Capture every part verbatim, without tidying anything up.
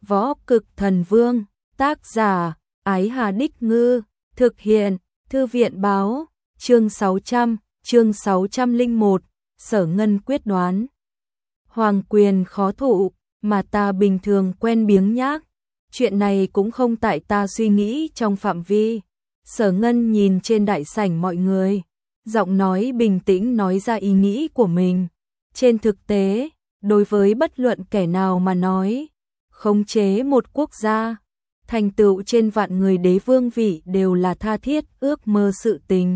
Võ Cực Thần Vương, tác giả, Ái Hà Đích Ngư, thực hiện, Thư viện Báo, chương sáu trăm, chương sáu trăm lẻ một, Sở Ngân quyết đoán. Hoàng quyền khó thụ, mà ta bình thường quen biếng nhác, chuyện này cũng không tại ta suy nghĩ trong phạm vi. Sở Ngân nhìn trên đại sảnh mọi người, giọng nói bình tĩnh nói ra ý nghĩ của mình. Trên thực tế, đối với bất luận kẻ nào mà nói, khống chế một quốc gia, thành tựu trên vạn người đế vương vị đều là tha thiết ước mơ sự tình.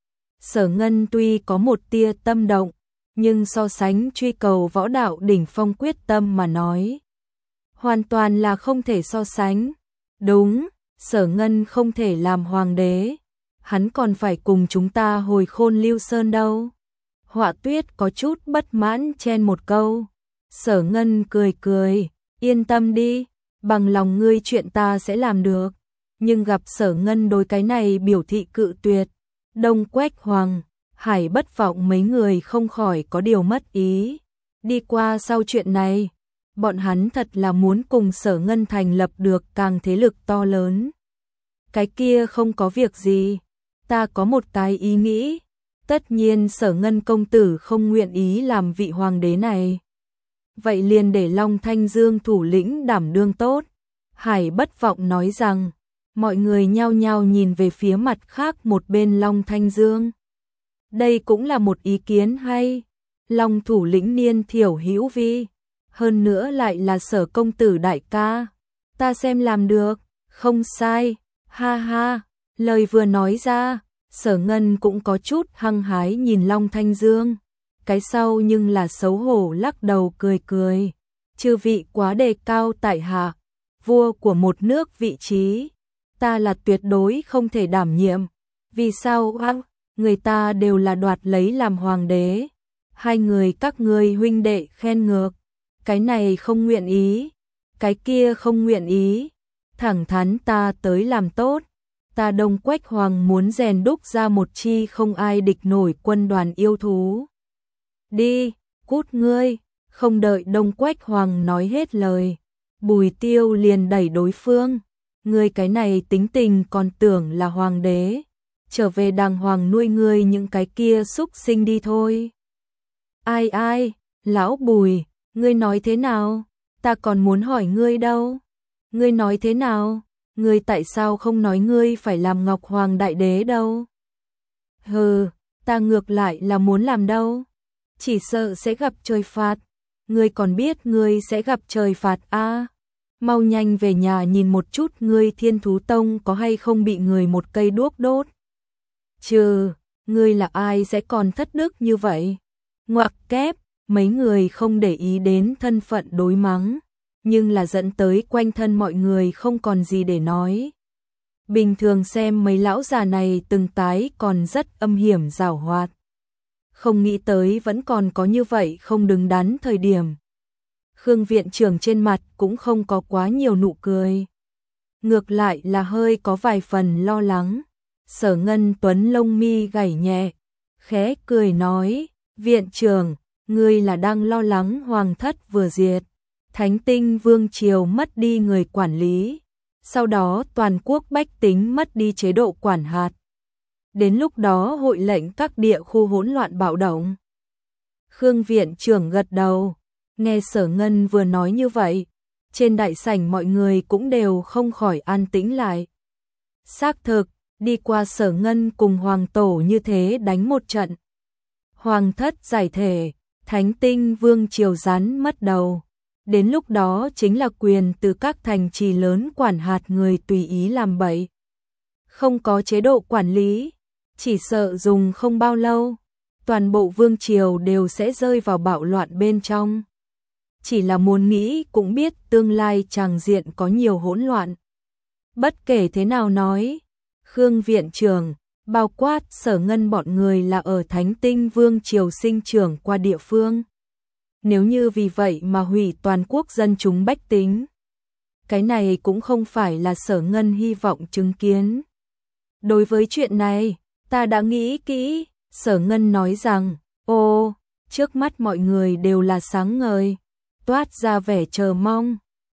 Sở Ngân tuy có một tia tâm động, nhưng so sánh truy cầu võ đạo đỉnh phong quyết tâm mà nói, hoàn toàn là không thể so sánh. Đúng, Sở Ngân không thể làm hoàng đế, hắn còn phải cùng chúng ta hồi Khôn Lưu Sơn đâu. Họa Tuyết có chút bất mãn chen một câu. Sở Ngân cười cười, yên tâm đi, bằng lòng ngươi chuyện ta sẽ làm được. Nhưng gặp Sở Ngân đối cái này biểu thị cự tuyệt, Đông Quách Hoàng, Hải Bất Vọng mấy người không khỏi có điều mất ý. Đi qua sau chuyện này, bọn hắn thật là muốn cùng Sở Ngân thành lập được càng thế lực to lớn. Cái kia không có việc gì, ta có một cái ý nghĩ. Tất nhiên Sở Ngân công tử không nguyện ý làm vị hoàng đế này, vậy liền để Long Thanh Dương thủ lĩnh đảm đương tốt. Hải Bất Vọng nói rằng, mọi người nhao nhao nhìn về phía mặt khác một bên Long Thanh Dương. Đây cũng là một ý kiến hay. Long thủ lĩnh niên thiểu hữu vi, hơn nữa lại là Sở công tử đại ca, ta xem làm được. Không sai, ha ha. Lời vừa nói ra, Sở Ngân cũng có chút hăng hái nhìn Long Thanh Dương, cái sau nhưng là xấu hổ lắc đầu cười cười. Chư vị quá đề cao tại hạ, vua của một nước vị trí, ta là tuyệt đối không thể đảm nhiệm. Vì sao á? Người ta đều là đoạt lấy làm hoàng đế, hai người các ngươi huynh đệ khen ngược, cái này không nguyện ý, cái kia không nguyện ý, thẳng thắn ta tới làm tốt. Ta Đông Quách Hoàng muốn rèn đúc ra một chi không ai địch nổi quân đoàn yêu thú. Đi, cút ngươi. Không đợi Đông Quách Hoàng nói hết lời, Bùi Tiêu liền đẩy đối phương. Ngươi cái này tính tình còn tưởng là hoàng đế, trở về đàng hoàng nuôi ngươi những cái kia xúc sinh đi thôi. Ai ai, lão Bùi, ngươi nói thế nào? Ta còn muốn hỏi ngươi đâu. Ngươi nói thế nào? Ngươi tại sao không nói ngươi phải làm Ngọc Hoàng đại đế đâu? Hừ, ta ngược lại là muốn làm đâu. Chỉ sợ sẽ gặp trời phạt. Ngươi còn biết ngươi sẽ gặp trời phạt a? Mau nhanh về nhà nhìn một chút ngươi Thiên Thú Tông có hay không bị người một cây đuốc đốt. Trừ, ngươi là ai sẽ còn thất đức như vậy? Ngoặc kép, mấy người không để ý đến thân phận đối mắng, nhưng là dẫn tới quanh thân mọi người không còn gì để nói. Bình thường xem mấy lão già này từng tái còn rất âm hiểm giảo hoạt, không nghĩ tới vẫn còn có như vậy không đứng đắn thời điểm. Khương viện trưởng trên mặt cũng không có quá nhiều nụ cười, ngược lại là hơi có vài phần lo lắng. Sở Ngân Tuấn lông mi gảy nhẹ, khẽ cười nói, viện trưởng, ngươi là đang lo lắng hoàng thất vừa diệt, Thánh Tinh Vương triều mất đi người quản lý, sau đó toàn quốc bách tính mất đi chế độ quản hạt. Đến lúc đó hội lệnh các địa khu hỗn loạn bạo động. Khương viện trưởng gật đầu, nghe Sở Ngân vừa nói như vậy, trên đại sảnh mọi người cũng đều không khỏi an tĩnh lại. Xác thực, đi qua Sở Ngân cùng hoàng tổ như thế đánh một trận, hoàng thất giải thể, Thánh Tinh Vương triều rắn mất đầu. Đến lúc đó chính là quyền từ các thành trì lớn quản hạt người tùy ý làm bậy. Không có chế độ quản lý, chỉ sợ dùng không bao lâu, toàn bộ vương triều đều sẽ rơi vào bạo loạn bên trong. Chỉ là muốn nghĩ cũng biết tương lai tràng diện có nhiều hỗn loạn. Bất kể thế nào nói, Khương viện trưởng, bao quát Sở Ngân bọn người là ở Thánh Tinh Vương triều sinh trưởng qua địa phương. Nếu như vì vậy mà hủy toàn quốc dân chúng bách tính, cái này cũng không phải là Sở Ngân hy vọng chứng kiến. Đối với chuyện này, ta đã nghĩ kỹ, Sở Ngân nói rằng, ô, trước mắt mọi người đều là sáng ngời, toát ra vẻ chờ mong.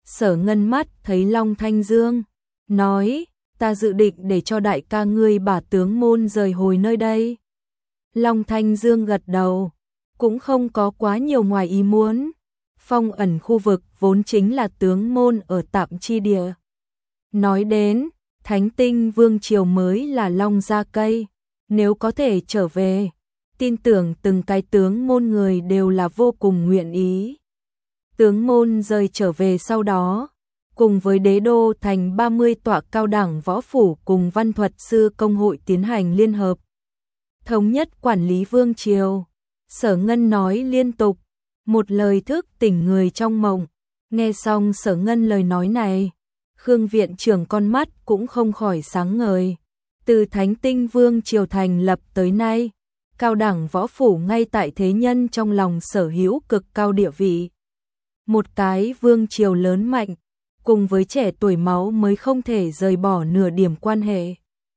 Sở Ngân mắt thấy Long Thanh Dương, nói, ta dự định để cho đại ca ngươi bả tướng môn rời hồi nơi đây. Long Thanh Dương gật đầu, cũng không có quá nhiều ngoài ý muốn. Phong ẩn khu vực vốn chính là tướng môn ở tạm chi địa. Nói đến, Thánh Tinh Vương Triều mới là Long Gia Cây, nếu có thể trở về, tin tưởng từng cái tướng môn người đều là vô cùng nguyện ý. Tướng môn rời trở về sau đó, cùng với đế đô thành ba mươi tọa cao đẳng võ phủ cùng văn thuật sư công hội tiến hành liên hợp. Thống nhất quản lý Vương Triều, Sở Ngân nói liên tục, một lời thức tỉnh người trong mộng. Nghe xong Sở Ngân lời nói này, Khương viện trưởng con mắt cũng không khỏi sáng ngời. Từ Thánh Tinh Vương Triều thành lập tới nay, cao đẳng võ phủ ngay tại thế nhân trong lòng sở hữu cực cao địa vị. Một cái vương triều lớn mạnh, cùng với trẻ tuổi máu mới không thể rời bỏ nửa điểm quan hệ.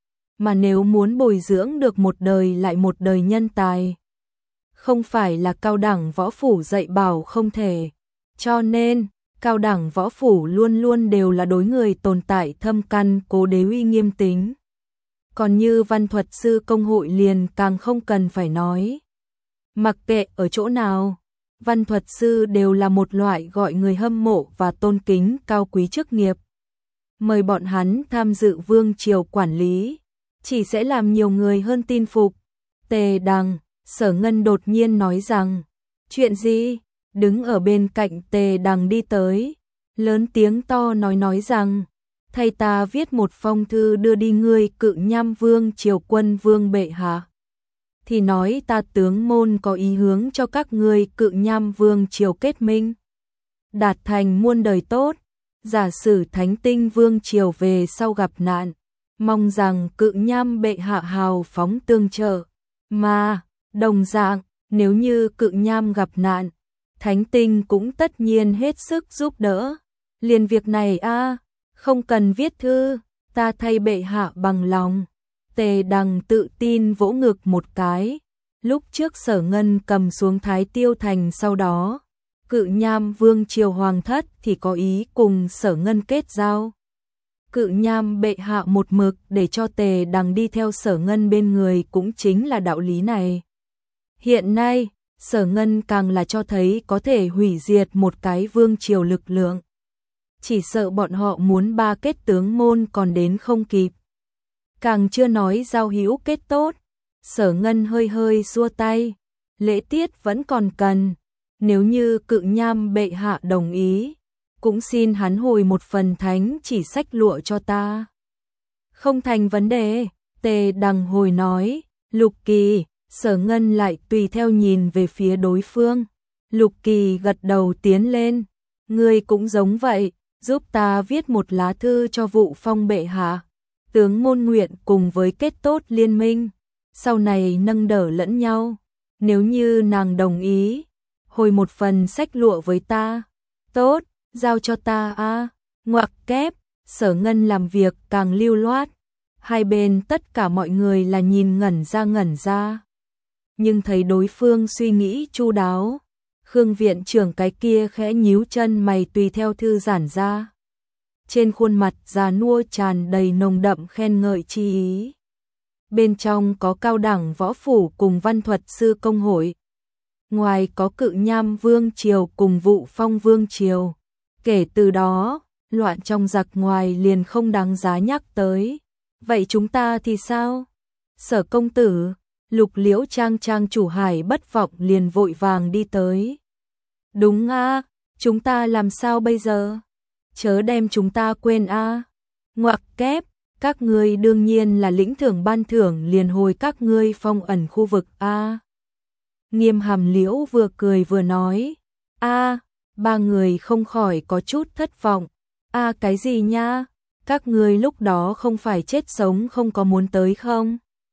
Mà nếu muốn bồi dưỡng được một đời lại một đời nhân tài, không phải là cao đẳng võ phủ dạy bảo không thể. Cho nên, cao đẳng võ phủ luôn luôn đều là đối người tồn tại thâm căn cố đế uy nghiêm tính. Còn như văn thuật sư công hội liền càng không cần phải nói. Mặc kệ ở chỗ nào, văn thuật sư đều là một loại gọi người hâm mộ và tôn kính cao quý chức nghiệp. Mời bọn hắn tham dự vương triều quản lý, chỉ sẽ làm nhiều người hơn tin phục. Tề Đằng, Sở Ngân đột nhiên nói rằng, chuyện gì? Đứng ở bên cạnh Tề Đằng đi tới, lớn tiếng to nói nói rằng, thầy ta viết một phong thư đưa đi ngươi Cự Nham Vương Triều quân vương bệ hạ. Thì nói ta tướng môn có ý hướng cho các ngươi Cự Nham Vương Triều kết minh, đạt thành muôn đời tốt. Giả sử Thánh Tinh Vương Triều về sau gặp nạn, mong rằng Cự Nham bệ hạ hào phóng tương trợ. Mà, đồng dạng, nếu như Cự Nham gặp nạn, Thánh Tinh cũng tất nhiên hết sức giúp đỡ. Liền việc này a, không cần viết thư, ta thay bệ hạ bằng lòng. Tề Đằng tự tin vỗ ngực một cái. Lúc trước Sở Ngân cầm xuống Thái Tiêu Thành, sau đó Cự Nham Vương Triều hoàng thất thì có ý cùng Sở Ngân kết giao. Cự Nham bệ hạ một mực để cho Tề Đằng đi theo Sở Ngân bên người cũng chính là đạo lý này. Hiện nay, Sở Ngân càng là cho thấy có thể hủy diệt một cái vương triều lực lượng. Chỉ sợ bọn họ muốn ba kết tướng môn còn đến không kịp. Càng chưa nói giao hữu kết tốt. Sở Ngân hơi hơi xua tay, lễ tiết vẫn còn cần. Nếu như Cự Nham bệ hạ đồng ý, cũng xin hắn hồi một phần thánh chỉ sách lụa cho ta. Không thành vấn đề, Tề Đằng hồi nói. Lục Kỳ, Sở Ngân lại tùy theo nhìn về phía đối phương. Lục Kỳ gật đầu tiến lên. Ngươi cũng giống vậy, giúp ta viết một lá thư cho Vụ Phong bệ hạ. Tướng môn nguyện cùng với kết tốt liên minh, sau này nâng đỡ lẫn nhau. Nếu như nàng đồng ý, hồi một phần sách lụa với ta. Tốt, giao cho ta a. Ngoặc kép, Sở Ngân làm việc càng lưu loát. Hai bên tất cả mọi người là nhìn ngẩn ra ngẩn ra. Nhưng thấy đối phương suy nghĩ chu đáo. Khương viện trưởng cái kia khẽ nhíu chân mày tùy theo thư giãn ra. Trên khuôn mặt già nua tràn đầy nồng đậm khen ngợi chi ý. Bên trong có cao đẳng võ phủ cùng văn thuật sư công hội. Ngoài có Cự Nham Vương Triều cùng Vụ Phong Vương Triều. Kể từ đó, loạn trong giặc ngoài liền không đáng giá nhắc tới. Vậy chúng ta thì sao? Sở công tử, Lục Liễu Trang Trang chủ Hải Bất Vọng liền vội vàng đi tới. Đúng a, chúng ta làm sao bây giờ? Chớ đem chúng ta quên a. Ngoặc kép, các ngươi đương nhiên là lĩnh thưởng ban thưởng liền hồi các ngươi phong ẩn khu vực a. Nghiêm Hàm Liễu vừa cười vừa nói. A, ba người không khỏi có chút thất vọng. A cái gì nha? Các ngươi lúc đó không phải chết sống không có muốn tới không?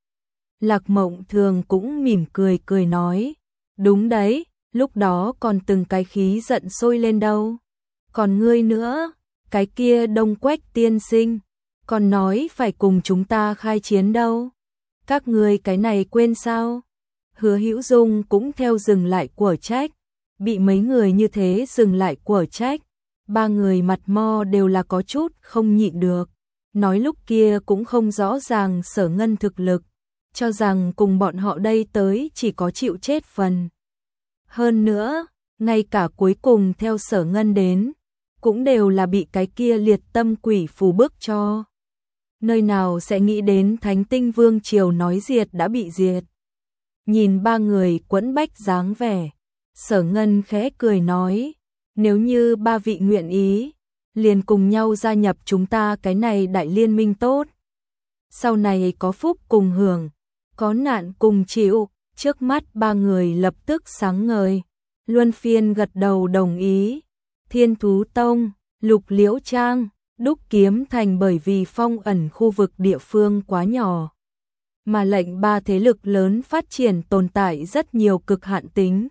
Lạc Mộng Thường cũng mỉm cười cười nói. Đúng đấy, lúc đó còn từng cái khí giận sôi lên đâu. Còn ngươi nữa, cái kia Đông Quách tiên sinh, còn nói phải cùng chúng ta khai chiến đâu. Các ngươi cái này quên sao? Hứa Hữu Dung cũng theo dừng lại của trách. Bị mấy người như thế dừng lại của trách. ba người mặt mo đều là có chút không nhịn được, nói lúc kia cũng không rõ ràng Sở Ngân thực lực, cho rằng cùng bọn họ đây tới chỉ có chịu chết phần. Hơn nữa, ngay cả cuối cùng theo Sở Ngân đến, cũng đều là bị cái kia liệt tâm quỷ phù bức cho. Nơi nào sẽ nghĩ đến Thánh Tinh Vương triều nói diệt đã bị diệt. Nhìn ba người quẫn bách dáng vẻ, Sở Ngân khẽ cười nói, nếu như ba vị nguyện ý, liền cùng nhau gia nhập chúng ta cái này đại liên minh tốt. Sau này có phúc cùng hưởng, có nạn cùng chịu, trước mắt ba người lập tức sáng ngời, luân phiên gật đầu đồng ý. Thiên Thú Tông, Lục Liễu Trang, Đúc Kiếm Thành bởi vì phong ẩn khu vực địa phương quá nhỏ, mà lệnh ba thế lực lớn phát triển tồn tại rất nhiều cực hạn tính.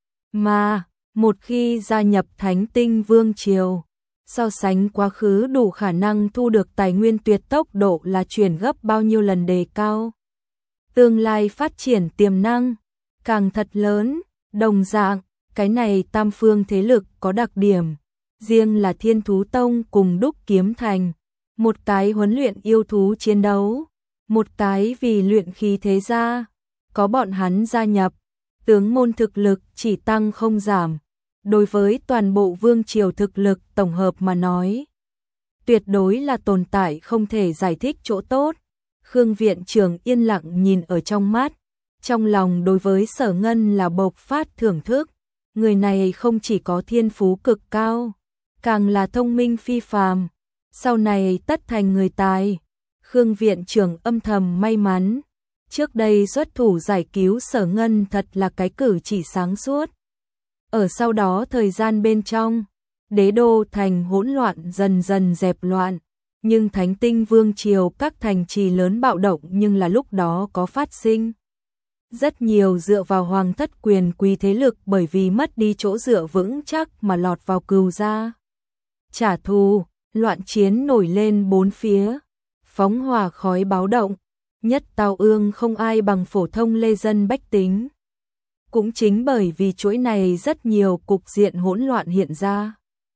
Mà, một khi gia nhập Thánh Tinh Vương triều, so sánh quá khứ đủ khả năng thu được tài nguyên tuyệt tốc độ là chuyển gấp bao nhiêu lần đề cao. Tương lai phát triển tiềm năng, càng thật lớn, đồng dạng, cái này tam phương thế lực có đặc điểm. Riêng là Thiên Thú Tông cùng Đúc Kiếm Thành, một cái huấn luyện yêu thú chiến đấu, một cái vì luyện khí thế gia, có bọn hắn gia nhập, tướng môn thực lực chỉ tăng không giảm. Đối với toàn bộ vương triều thực lực tổng hợp mà nói, tuyệt đối là tồn tại không thể giải thích chỗ tốt. Khương viện trưởng yên lặng nhìn ở trong mắt, trong lòng đối với Sở Ngân là bộc phát thưởng thức. Người này không chỉ có thiên phú cực cao, càng là thông minh phi phàm, sau này tất thành người tài. Khương viện trưởng âm thầm may mắn, trước đây xuất thủ giải cứu Sở Ngân thật là cái cử chỉ sáng suốt. Ở sau đó thời gian bên trong, đế đô thành hỗn loạn dần dần dẹp loạn, nhưng Thánh Tinh Vương triều các thành trì lớn bạo động nhưng là lúc đó có phát sinh. Rất nhiều dựa vào hoàng thất quyền quý thế lực bởi vì mất đi chỗ dựa vững chắc mà lọt vào cừu gia. Trả thù, loạn chiến nổi lên bốn phía, phóng hỏa khói báo động, nhất tao ương không ai bằng phổ thông lê dân bách tính. Cũng chính bởi vì chuỗi này rất nhiều cục diện hỗn loạn hiện ra.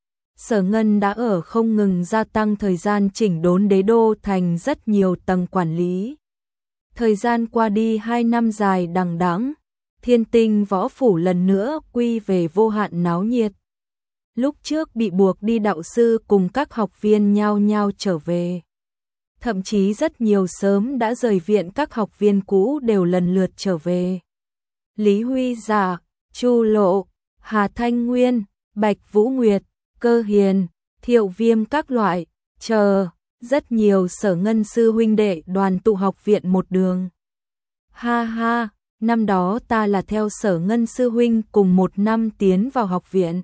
Sở Ngân đã ở không ngừng gia tăng thời gian chỉnh đốn đế đô thành rất nhiều tầng quản lý. Thời gian qua đi hai năm dài đằng đẵng, Thiên Tinh võ phủ lần nữa quy về vô hạn náo nhiệt. Lúc trước bị buộc đi đạo sư cùng các học viên nhao nhao trở về. Thậm chí rất nhiều sớm đã rời viện các học viên cũ đều lần lượt trở về. Lý Huy Giả, Chu Lộ, Hà Thanh Nguyên, Bạch Vũ Nguyệt, Cơ Hiền, Thiệu Viêm các loại, chờ, rất nhiều Sở Ngân sư huynh đệ đoàn tụ học viện một đường. Ha ha, năm đó ta là theo Sở Ngân sư huynh cùng một năm tiến vào học viện.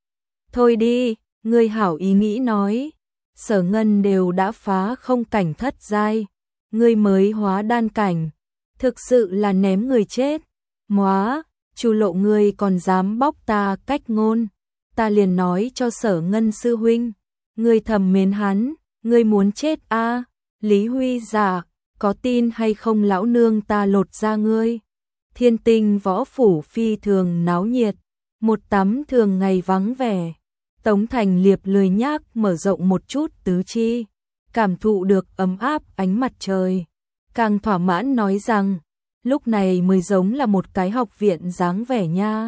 Thôi đi, ngươi hảo ý nghĩ nói, Sở Ngân đều đã phá không cảnh thất giai, ngươi mới hóa đan cảnh, thực sự là ném người chết. Móa, Chu Lộ ngươi còn dám bóc ta cách ngôn, ta liền nói cho Sở Ngân sư huynh, ngươi thầm mến hắn, ngươi muốn chết a? À? Lý Huy Giả, có tin hay không lão nương ta lột ra ngươi. Thiên Tinh võ phủ phi thường náo nhiệt, một tắm thường ngày vắng vẻ. Tống Thành Liệp lười nhác mở rộng một chút tứ chi, cảm thụ được ấm áp ánh mặt trời, càng thỏa mãn nói rằng, lúc này mới giống là một cái học viện dáng vẻ nha.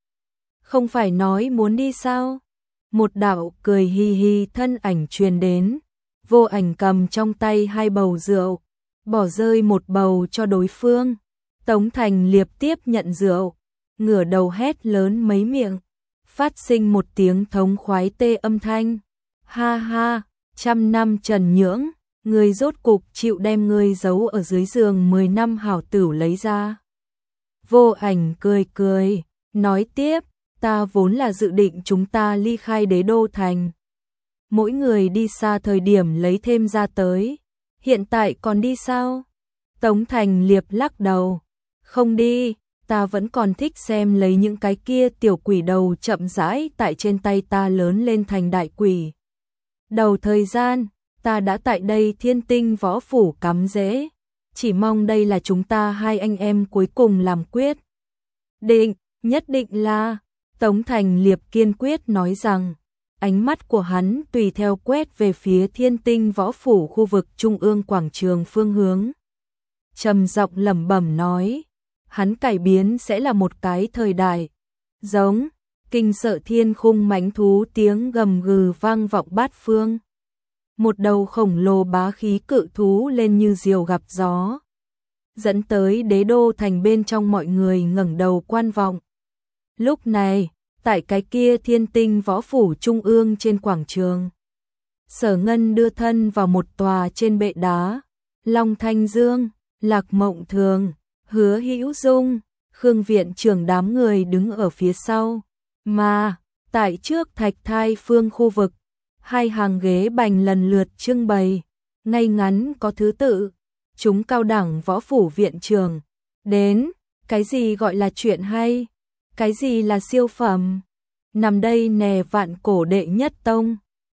Không phải nói muốn đi sao? Một đạo cười hi hi thân ảnh truyền đến, Vô Ảnh cầm trong tay hai bầu rượu, bỏ rơi một bầu cho đối phương. Tống Thành Liệp tiếp nhận rượu, ngửa đầu hét lớn mấy miệng, phát sinh một tiếng thống khoái tê âm thanh. Ha ha, trăm năm trần nhưỡng, người rốt cục chịu đem người giấu ở dưới giường mười năm hảo tửu lấy ra. Vô Ảnh cười cười, nói tiếp, ta vốn là dự định chúng ta ly khai đế đô thành. Mỗi người đi xa thời điểm lấy thêm ra tới, hiện tại còn đi sao? Tống Thành Liệp lắc đầu, không đi, ta vẫn còn thích xem lấy những cái kia tiểu quỷ đầu chậm rãi tại trên tay ta lớn lên thành đại quỷ. Đầu thời gian, ta đã tại đây Thiên Tinh võ phủ cắm rễ, chỉ mong đây là chúng ta hai anh em cuối cùng làm quyết. Định, nhất định là, Tống Thành Liệp kiên quyết nói rằng, ánh mắt của hắn tùy theo quét về phía Thiên Tinh Võ Phủ khu vực trung ương quảng trường phương hướng. Trầm giọng lẩm bẩm nói, hắn cải biến sẽ là một cái thời đại. Giống, kinh sợ thiên khung mãnh thú tiếng gầm gừ vang vọng bát phương. Một đầu khổng lồ bá khí cự thú lên như diều gặp gió, dẫn tới đế đô thành bên trong mọi người ngẩng đầu quan vọng. Lúc này, tại cái kia Thiên Tinh Võ Phủ trung ương trên quảng trường, Sở Ngân đưa thân vào một tòa trên bệ đá, Long Thanh Dương, Lạc Mộng Thường, Hứa Hữu Dung, Khương viện trưởng đám người đứng ở phía sau, mà tại trước Thạch Thai Phương khu vực, hai hàng ghế bành lần lượt trưng bày, ngay ngắn có thứ tự, chúng cao đẳng võ phủ viện trưởng, đến, cái gì gọi là chuyện hay, cái gì là siêu phẩm, nằm đây nè vạn cổ đệ nhất tông.